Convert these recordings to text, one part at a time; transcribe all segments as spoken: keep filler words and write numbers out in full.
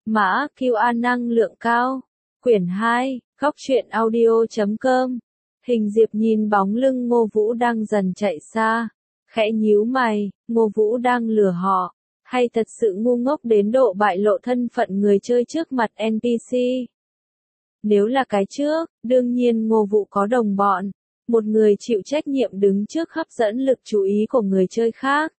Mã quy rờ năng lượng cao. Quyển hai, góc truyện audio chấm com. Hình Diệp nhìn bóng lưng Ngô Vũ đang dần chạy xa, khẽ nhíu mày, Ngô Vũ đang lừa họ, hay thật sự ngu ngốc đến độ bại lộ thân phận người chơi trước mặt en pê xê? Nếu là cái trước, đương nhiên Ngô Vũ có đồng bọn, một người chịu trách nhiệm đứng trước hấp dẫn lực chú ý của người chơi khác.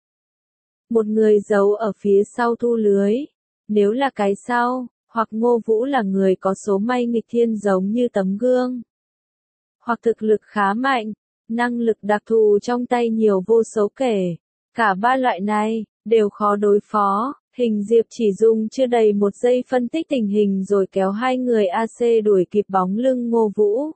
Một người giấu ở phía sau thu lưới. Nếu là cái sau, hoặc Ngô Vũ là người có số may nghịch thiên giống như tấm gương, hoặc thực lực khá mạnh, năng lực đặc thù trong tay nhiều vô số kể. Cả ba loại này, đều khó đối phó. Hình Diệp chỉ dùng chưa đầy một giây phân tích tình hình rồi kéo hai người a xê đuổi kịp bóng lưng Ngô Vũ.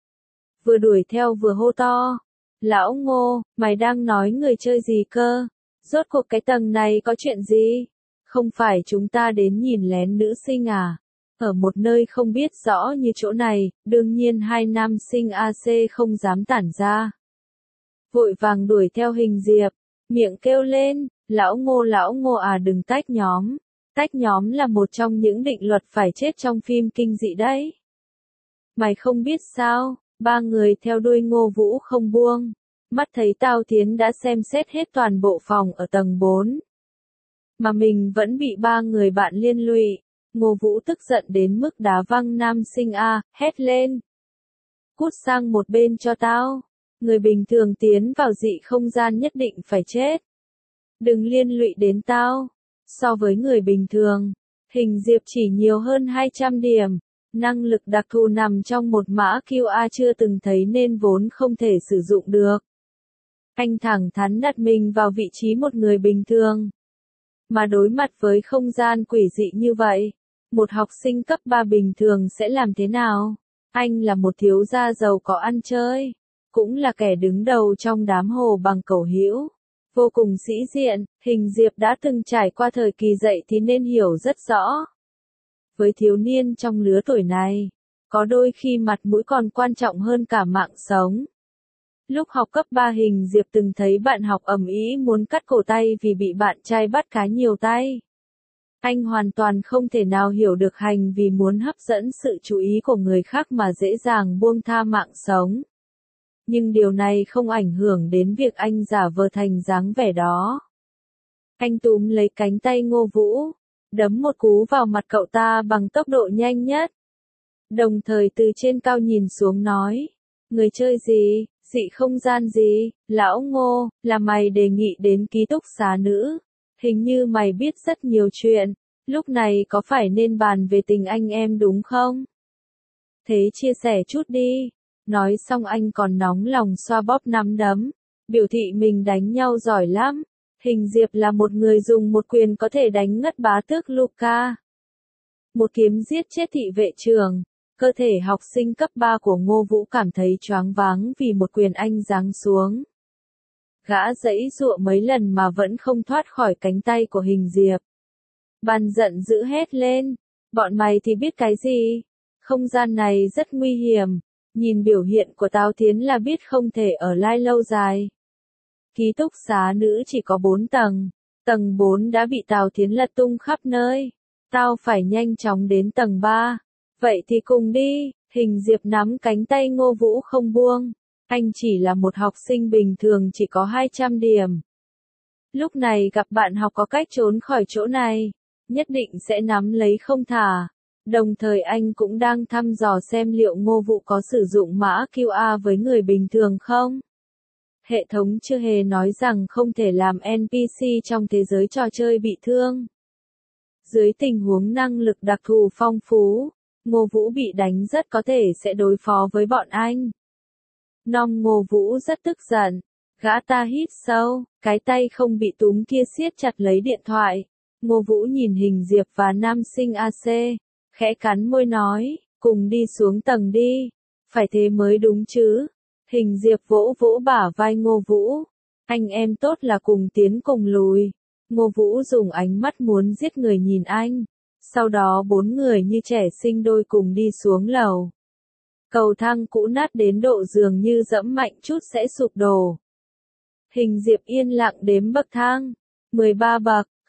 Vừa đuổi theo vừa hô to. Lão Ngô, mày đang nói người chơi gì cơ? Rốt cuộc cái tầng này có chuyện gì? Không phải chúng ta đến nhìn lén nữ sinh à? Ở một nơi không biết rõ như chỗ này, đương nhiên hai nam sinh a xê không dám tản ra. Vội vàng đuổi theo Hình Diệp, miệng kêu lên, lão Ngô lão Ngô à đừng tách nhóm. Tách nhóm là một trong những định luật phải chết trong phim kinh dị đấy. Mày không biết sao, ba người theo đuôi Ngô Vũ không buông. Mắt thấy Tao Tiến đã xem xét hết toàn bộ phòng ở tầng bốn. Mà mình vẫn bị ba người bạn liên lụy. Ngô Vũ tức giận đến mức đá văng nam sinh A, hét lên. Cút sang một bên cho tao. Người bình thường tiến vào dị không gian nhất định phải chết. Đừng liên lụy đến tao. So với người bình thường, Hình Diệp chỉ nhiều hơn hai trăm điểm. Năng lực đặc thù nằm trong một mã quy rờ chưa từng thấy nên vốn không thể sử dụng được. Anh thẳng thắn đặt mình vào vị trí một người bình thường. Mà đối mặt với không gian quỷ dị như vậy, một học sinh cấp ba bình thường sẽ làm thế nào? Anh là một thiếu gia giàu có ăn chơi, cũng là kẻ đứng đầu trong đám hồ bằng cẩu hữu, vô cùng sĩ diện. Hình Diệp đã từng trải qua thời kỳ dậy thì nên hiểu rất rõ. Với thiếu niên trong lứa tuổi này, có đôi khi mặt mũi còn quan trọng hơn cả mạng sống. Lúc học cấp ba Hình Diệp từng thấy bạn học ầm ĩ muốn cắt cổ tay vì bị bạn trai bắt cá nhiều tay. Anh hoàn toàn không thể nào hiểu được hành vì muốn hấp dẫn sự chú ý của người khác mà dễ dàng buông tha mạng sống. Nhưng điều này không ảnh hưởng đến việc anh giả vờ thành dáng vẻ đó. Anh túm lấy cánh tay Ngô Vũ, đấm một cú vào mặt cậu ta bằng tốc độ nhanh nhất. Đồng thời từ trên cao nhìn xuống nói, người chơi gì, dị không gian gì, lão Ngô, là mày đề nghị đến ký túc xá nữ. Hình như mày biết rất nhiều chuyện, lúc này có phải nên bàn về tình anh em đúng không? Thế chia sẻ chút đi. Nói xong anh còn nóng lòng xoa bóp nắm đấm, biểu thị mình đánh nhau giỏi lắm. Hình Diệp là một người dùng một quyền có thể đánh ngất bá tước Luca. Một kiếm giết chết thị vệ trưởng. Cơ thể học sinh cấp ba của Ngô Vũ cảm thấy choáng váng vì một quyền anh giáng xuống. Gã giãy giụa mấy lần mà vẫn không thoát khỏi cánh tay của Hình Diệp. Ban giận dữ hét lên, bọn mày thì biết cái gì? Không gian này rất nguy hiểm, nhìn biểu hiện của Tao Tiến là biết không thể ở lại lâu dài. Ký túc xá nữ chỉ có bốn tầng, tầng bốn đã bị Tao Tiến lật tung khắp nơi. Tao phải nhanh chóng đến tầng ba. Vậy thì cùng đi. Hình Diệp nắm cánh tay Ngô Vũ không buông. Anh chỉ là một học sinh bình thường chỉ có hai trăm điểm. Lúc này gặp bạn học có cách trốn khỏi chỗ này, nhất định sẽ nắm lấy không thả. Đồng thời anh cũng đang thăm dò xem liệu Ngô Vũ có sử dụng mã quy rờ với người bình thường không. Hệ thống chưa hề nói rằng không thể làm en pê xê trong thế giới trò chơi bị thương. Dưới tình huống năng lực đặc thù phong phú, Ngô Vũ bị đánh rất có thể sẽ đối phó với bọn anh. Nong Ngô Vũ rất tức giận, gã ta hít sâu, cái tay không bị túm kia siết chặt lấy điện thoại. Ngô Vũ nhìn Hình Diệp và nam sinh a xê, khẽ cắn môi nói, cùng đi xuống tầng đi, phải thế mới đúng chứ. Hình Diệp vỗ vỗ bả vai Ngô Vũ, anh em tốt là cùng tiến cùng lùi. Ngô Vũ dùng ánh mắt muốn giết người nhìn anh. Sau đó bốn người như trẻ sinh đôi cùng đi xuống lầu. Cầu thang cũ nát đến độ dường như dẫm mạnh chút sẽ sụp đổ. Hình Diệp yên lặng đếm bậc thang. mười ba bậc,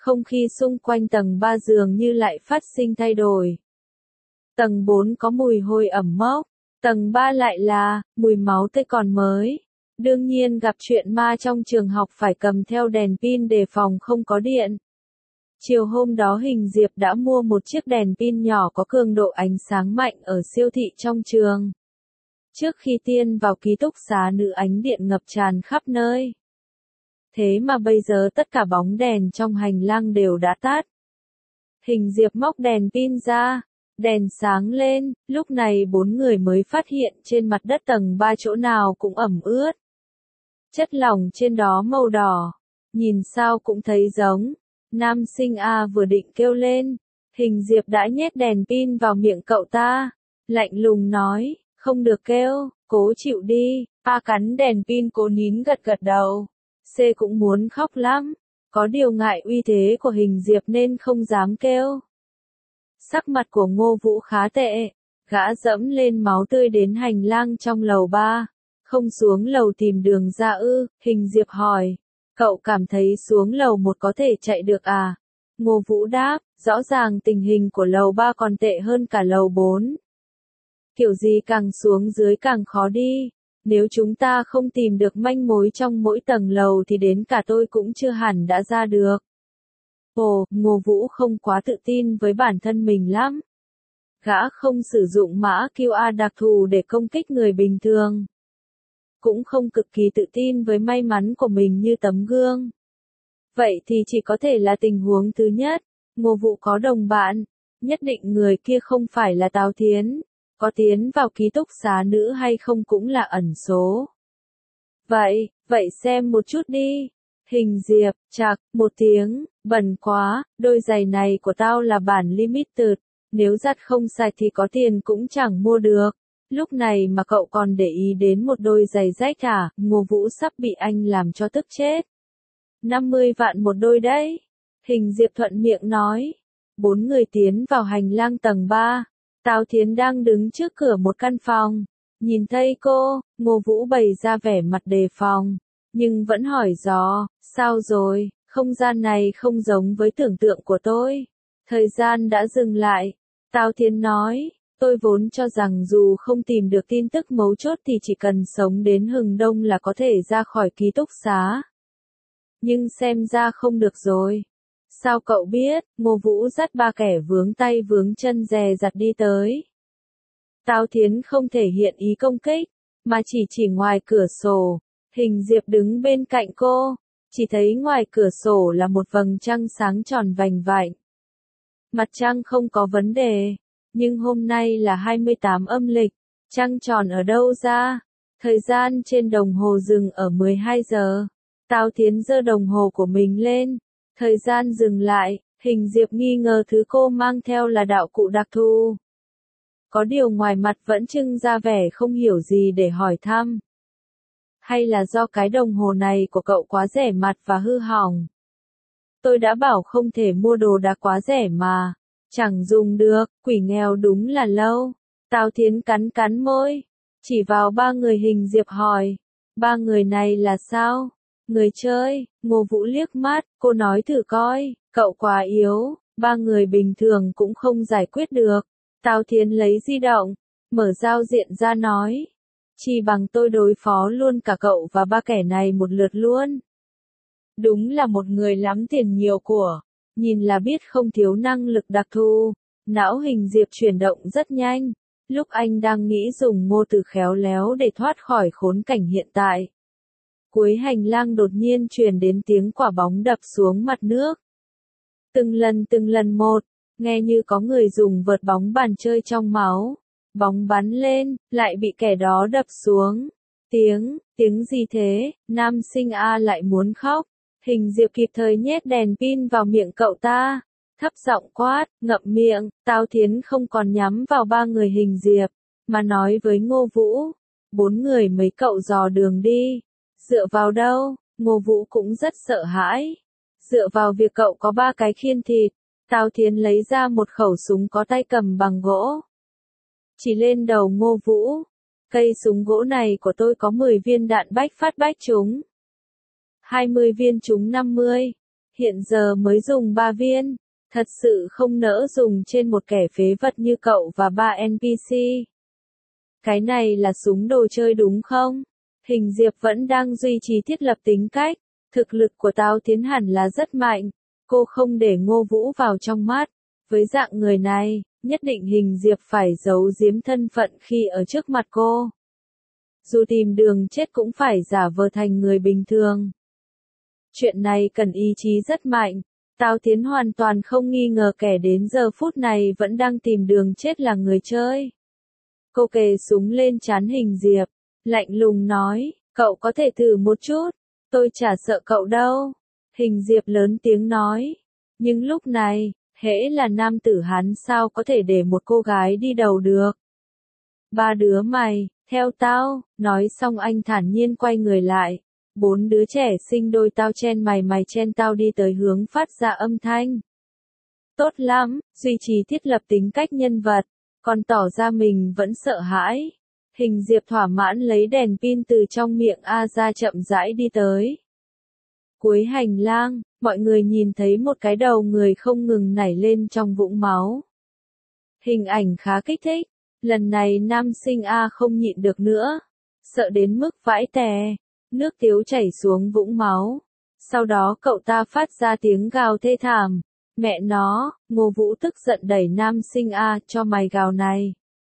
Không khí xung quanh tầng ba dường như lại phát sinh thay đổi. Tầng bốn có mùi hôi ẩm mốc, tầng ba lại là mùi máu tươi còn mới. Đương nhiên gặp chuyện ma trong trường học phải cầm theo đèn pin đề phòng không có điện. Chiều hôm đó Hình Diệp đã mua một chiếc đèn pin nhỏ có cường độ ánh sáng mạnh ở siêu thị trong trường. Trước khi tiên vào ký túc xá nữ ánh điện ngập tràn khắp nơi. Thế mà bây giờ tất cả bóng đèn trong hành lang đều đã tắt. Hình Diệp móc đèn pin ra, đèn sáng lên, lúc này bốn người mới phát hiện trên mặt đất tầng ba chỗ nào cũng ẩm ướt. Chất lỏng trên đó màu đỏ, nhìn sao cũng thấy giống. Nam sinh A vừa định kêu lên, Hình Diệp đã nhét đèn pin vào miệng cậu ta, lạnh lùng nói, không được kêu, cố chịu đi. A cắn đèn pin cố nín gật gật đầu. C cũng muốn khóc lắm, có điều ngại uy thế của Hình Diệp nên không dám kêu. Sắc mặt của Ngô Vũ khá tệ, gã dẫm lên máu tươi đến hành lang trong lầu ba, không xuống lầu tìm đường ra ư? Hình Diệp hỏi, cậu cảm thấy xuống lầu một có thể chạy được à? Ngô Vũ đáp, rõ ràng tình hình của lầu ba còn tệ hơn cả lầu bốn. Kiểu gì càng xuống dưới càng khó đi, nếu chúng ta không tìm được manh mối trong mỗi tầng lầu thì đến cả tôi cũng chưa hẳn đã ra được. Ồ, Ngô Vũ không quá tự tin với bản thân mình lắm. Gã không sử dụng mã quy rờ đặc thù để công kích người bình thường. Cũng không cực kỳ tự tin với may mắn của mình như tấm gương. Vậy thì chỉ có thể là tình huống thứ nhất, Ngô Vũ có đồng bạn, nhất định người kia không phải là Tào Thiến, có tiến vào ký túc xá nữ hay không cũng là ẩn số. Vậy, vậy xem một chút đi. Hình Diệp, chạc, một tiếng, bẩn quá, đôi giày này của tao là bản limited, nếu giặt không sạch thì có tiền cũng chẳng mua được. Lúc này mà cậu còn để ý đến một đôi giày rách à? Ngô Vũ sắp bị anh làm cho tức chết. năm mươi vạn một đôi đấy. Hình Diệp thuận miệng nói. Bốn người tiến vào hành lang tầng ba. Tào Thiến đang đứng trước cửa một căn phòng. Nhìn thấy cô, Ngô Vũ bày ra vẻ mặt đề phòng. Nhưng vẫn hỏi dò, sao rồi, không gian này không giống với tưởng tượng của tôi. Thời gian đã dừng lại. Tào Thiến nói. Tôi vốn cho rằng dù không tìm được tin tức mấu chốt thì chỉ cần sống đến hừng đông là có thể ra khỏi ký túc xá. Nhưng xem ra không được rồi. Sao cậu biết? Ngô Vũ dắt ba kẻ vướng tay vướng chân dè dặt đi tới. Tào Thiến không thể hiện ý công kích, mà chỉ chỉ ngoài cửa sổ. Hình Diệp đứng bên cạnh cô, chỉ thấy ngoài cửa sổ là một vầng trăng sáng tròn vành vạnh. Mặt trăng không có vấn đề. Nhưng hôm nay là hai mươi tám âm lịch, trăng tròn ở đâu ra? Thời gian trên đồng hồ dừng ở mười hai giờ. Tào Thiến giơ đồng hồ của mình lên. Thời gian dừng lại, Hình Diệp nghi ngờ thứ cô mang theo là đạo cụ đặc thù. Có điều ngoài mặt vẫn trưng ra vẻ không hiểu gì để hỏi thăm. Hay là do cái đồng hồ này của cậu quá rẻ mạt và hư hỏng? Tôi đã bảo không thể mua đồ đạc quá rẻ mà. Chẳng dùng được, quỷ nghèo đúng là lâu. Tào Thiến cắn cắn môi, chỉ vào ba người Hình Diệp hỏi. Ba người này là sao? Người chơi, Ngô Vũ liếc mắt, cô nói thử coi, cậu quá yếu, ba người bình thường cũng không giải quyết được. Tào Thiến lấy di động, mở giao diện ra nói. Chỉ bằng tôi đối phó luôn cả cậu và ba kẻ này một lượt luôn. Đúng là một người lắm tiền nhiều của. Nhìn là biết không thiếu năng lực đặc thù. Não Hình Diệp chuyển động rất nhanh. Lúc anh đang nghĩ dùng ngô từ khéo léo để thoát khỏi khốn cảnh hiện tại. Cuối hành lang đột nhiên truyền đến tiếng quả bóng đập xuống mặt nước. Từng lần từng lần một, nghe như có người dùng vợt bóng bàn chơi trong máu. Bóng bắn lên, lại bị kẻ đó đập xuống. Tiếng, tiếng gì thế? Nam sinh A lại muốn khóc. Hình Diệp kịp thời nhét đèn pin vào miệng cậu ta. Thấp giọng quát, ngậm miệng. Tào Thiến không còn nhắm vào ba người Hình Diệp, mà nói với Ngô Vũ. Bốn người mấy cậu dò đường đi. Dựa vào đâu? Ngô Vũ cũng rất sợ hãi. Dựa vào việc cậu có ba cái khiên thịt. Tào Thiến lấy ra một khẩu súng có tay cầm bằng gỗ. Chỉ lên đầu Ngô Vũ. Cây súng gỗ này của tôi có mười viên đạn bách phát bách trúng. hai mươi viên trúng năm mươi. Hiện giờ mới dùng ba viên, thật sự không nỡ dùng trên một kẻ phế vật như cậu và ba en pê xê. Cái này là súng đồ chơi đúng không? Hình Diệp vẫn đang duy trì thiết lập tính cách, thực lực của Tao Tiến hẳn là rất mạnh, cô không để Ngô Vũ vào trong mắt. Với dạng người này, nhất định Hình Diệp phải giấu giếm thân phận khi ở trước mặt cô. Dù tìm đường chết cũng phải giả vờ thành người bình thường. Chuyện này cần ý chí rất mạnh, Tao Tiến hoàn toàn không nghi ngờ kẻ đến giờ phút này vẫn đang tìm đường chết là người chơi. Cô kề súng lên trán Hình Diệp, lạnh lùng nói, cậu có thể thử một chút, tôi chả sợ cậu đâu. Hình Diệp lớn tiếng nói, nhưng lúc này, hễ là nam tử hắn sao có thể để một cô gái đi đầu được. Ba đứa mày, theo tao, nói xong anh thản nhiên quay người lại. Bốn đứa trẻ sinh đôi tao chen mày mày chen tao đi tới hướng phát ra âm thanh. Tốt lắm, duy trì thiết lập tính cách nhân vật, còn tỏ ra mình vẫn sợ hãi. Hình Diệp thỏa mãn lấy đèn pin từ trong miệng A ra chậm rãi đi tới. Cuối hành lang, mọi người nhìn thấy một cái đầu người không ngừng nảy lên trong vũng máu. Hình ảnh khá kích thích, lần này nam sinh A không nhịn được nữa, sợ đến mức vãi tè, nước tiếu chảy xuống vũng máu. Sau đó cậu ta phát ra tiếng gào thê thảm, mẹ nó, Ngô Vũ tức giận đẩy nam sinh A cho mày gào này.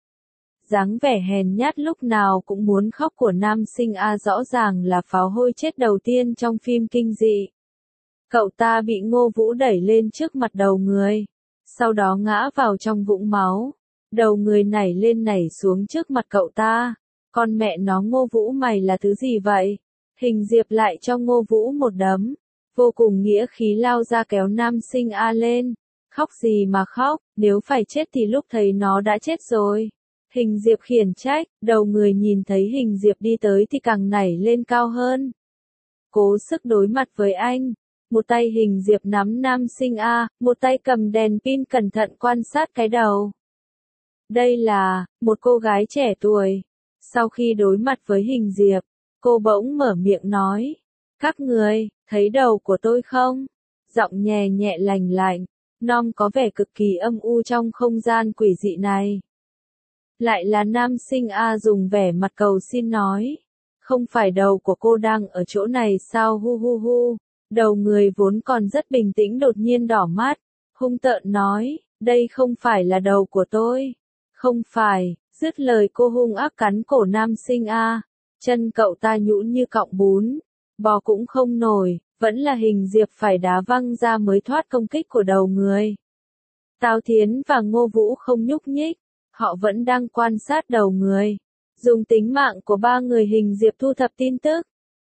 Dáng vẻ hèn nhát lúc nào cũng muốn khóc của nam sinh A rõ ràng là pháo hôi chết đầu tiên trong phim kinh dị. Cậu ta bị Ngô Vũ đẩy lên trước mặt đầu người, sau đó ngã vào trong vũng máu. Đầu người nảy lên nảy xuống trước mặt cậu ta. Con mẹ nó Ngô Vũ mày là thứ gì vậy? Hình Diệp lại cho Ngô Vũ một đấm. Vô cùng nghĩa khí lao ra kéo nam sinh A lên. Khóc gì mà khóc, nếu phải chết thì lúc thấy nó đã chết rồi. Hình Diệp khiển trách, đầu người nhìn thấy Hình Diệp đi tới thì càng nảy lên cao hơn. Cố sức đối mặt với anh. Một tay Hình Diệp nắm nam sinh A, một tay cầm đèn pin cẩn thận quan sát cái đầu. Đây là, một cô gái trẻ tuổi. Sau khi đối mặt với Hình Diệp, cô bỗng mở miệng nói. Các người, thấy đầu của tôi không? Giọng nhẹ nhẹ lành lạnh, non có vẻ cực kỳ âm u trong không gian quỷ dị này. Lại là nam sinh A dùng vẻ mặt cầu xin nói. Không phải đầu của cô đang ở chỗ này sao hu hu hu. Đầu người vốn còn rất bình tĩnh đột nhiên đỏ mắt, hung tợn nói, đây không phải là đầu của tôi. Không phải, dứt lời cô hung ác cắn cổ nam sinh A. Chân cậu ta nhũn như cọng bún, bò cũng không nổi, vẫn là Hình Diệp phải đá văng ra mới thoát công kích của đầu người. Tao Thiến và Ngô Vũ không nhúc nhích, họ vẫn đang quan sát đầu người. Dùng tính mạng của ba người Hình Diệp thu thập tin tức.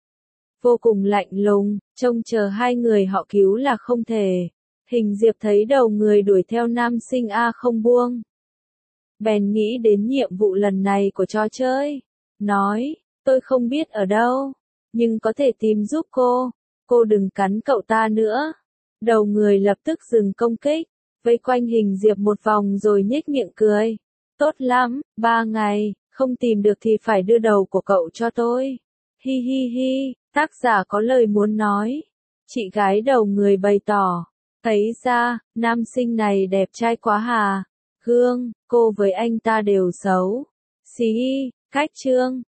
Vô cùng lạnh lùng, trông chờ hai người họ cứu là không thể. Hình Diệp thấy đầu người đuổi theo nam sinh A không buông. Bèn nghĩ đến nhiệm vụ lần này của trò chơi. Nói, tôi không biết ở đâu, nhưng có thể tìm giúp cô. Cô đừng cắn cậu ta nữa. Đầu người lập tức dừng công kích, vây quanh Hình Diệp một vòng rồi nhếch miệng cười. Tốt lắm, ba ngày, không tìm được thì phải đưa đầu của cậu cho tôi. Hi hi hi, tác giả có lời muốn nói. Chị gái đầu người bày tỏ. Thấy ra, nam sinh này đẹp trai quá hà. Gương, cô với anh ta đều xấu. Xí, cách chương.